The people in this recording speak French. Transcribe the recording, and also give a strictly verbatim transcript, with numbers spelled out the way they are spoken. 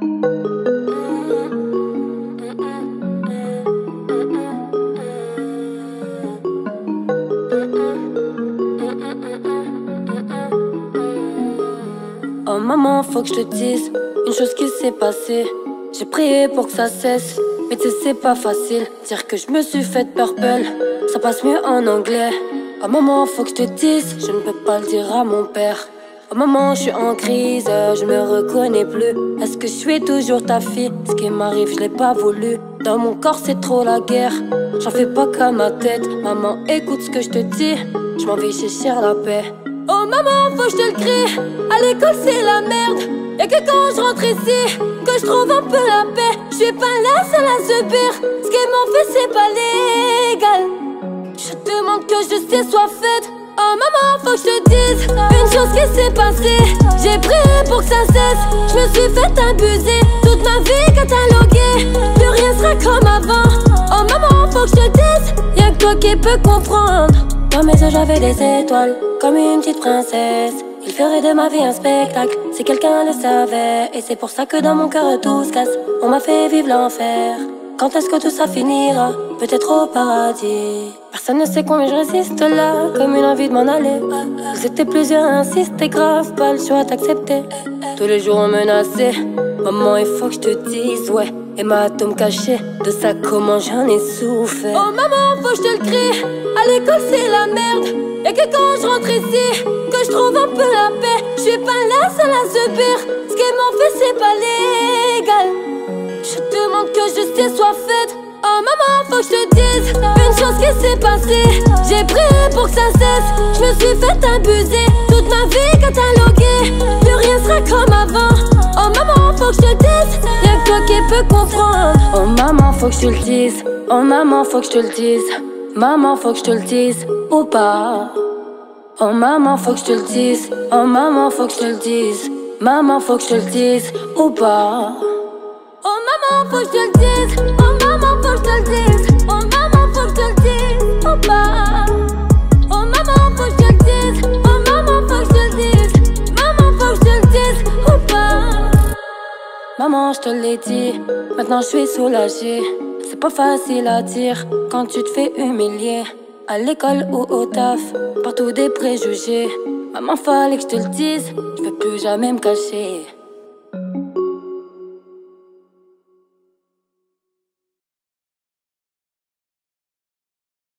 Oh maman, faut que je te dise une chose qui s'est passée. J'ai prié pour que ça cesse, mais tu sais c'est pas facile. Dire que je me suis fait purple, ça passe mieux en anglais. Oh maman, faut que je te dise, je ne peux pas le dire à mon père. Oh maman, je suis en crise, je me reconnais plus. Est-ce que je suis toujours ta fille? Ce qui m'arrive, je l'ai pas voulu. Dans mon corps, c'est trop la guerre. J'en fais pas qu'à ma tête. Maman, écoute ce que je te dis. Je m'en vais chercher la paix. Oh maman, faut que je te le crie. À l'école, c'est la merde. Y'a que quand je rentre ici que je trouve un peu la paix. Je suis pas la seule à subir. Ce qu'ils m'ont fait, c'est pas légal. Je demande que justice soit faite. Oh maman, faut que je te dise une chose qui s'est passée. J'ai prié pour que ça cesse. Je me suis fait abuser. Toute ma vie cataloguée. Plus rien sera comme avant. Oh maman, faut que je te dise. Y'a que toi qui peux comprendre. Dans mes yeux j'avais des étoiles, comme une petite princesse. Il ferait de ma vie un spectacle, si quelqu'un le savait. Et c'est pour ça que dans mon cœur tout se casse. On m'a fait vivre l'enfer. Quand est-ce que tout ça finira? Peut-être au paradis. Personne ne sait combien je résiste là, comme une envie de m'en aller. Vous étiez plusieurs à insister, grave, pas le choix d'accepter. Tous les jours on menaçait. Maman, il faut que je te dise, ouais. Hématome caché, de ça comment j'en ai souffert. Oh maman, faut que je te le crie. À l'école c'est la merde. Y'a que quand je rentre ici que je trouve un peu la paix. Je suis pas la seule à subir. Ce qu'ils m'ont fait c'est pas légal. Je demande que justice soit faite. Oh maman, faut que je te dise une chose qui s'est passée. J'ai prié pour que ça cesse. Je me suis fait abuser. Toute ma vie cataloguée. Plus rien sera comme avant. Oh maman, faut que je te dise. Y'a que toi qui peux comprendre. Oh maman, faut que je te le dise. Oh maman, faut que je te le dise. Maman, faut que je te le dise ou pas. Oh maman, faut que je te le dise. Oh maman, faut que je te le dise. Maman, faut que je te le dise ou pas. Oh maman, faut que je te le dise. Oh maman, faut que je te le dise. Oh maman, faut que je te le dise ou pas. Oh maman, faut que je te le dise. Oh maman, faut que je te le dise. Maman, faut que je te le dise ou pas. Maman, je te l'ai dit, maintenant je suis soulagée. C'est pas facile à dire quand tu te fais humilier. À l'école ou au taf, partout des préjugés. Maman, fallait que je te le dise, je veux plus jamais me cacher.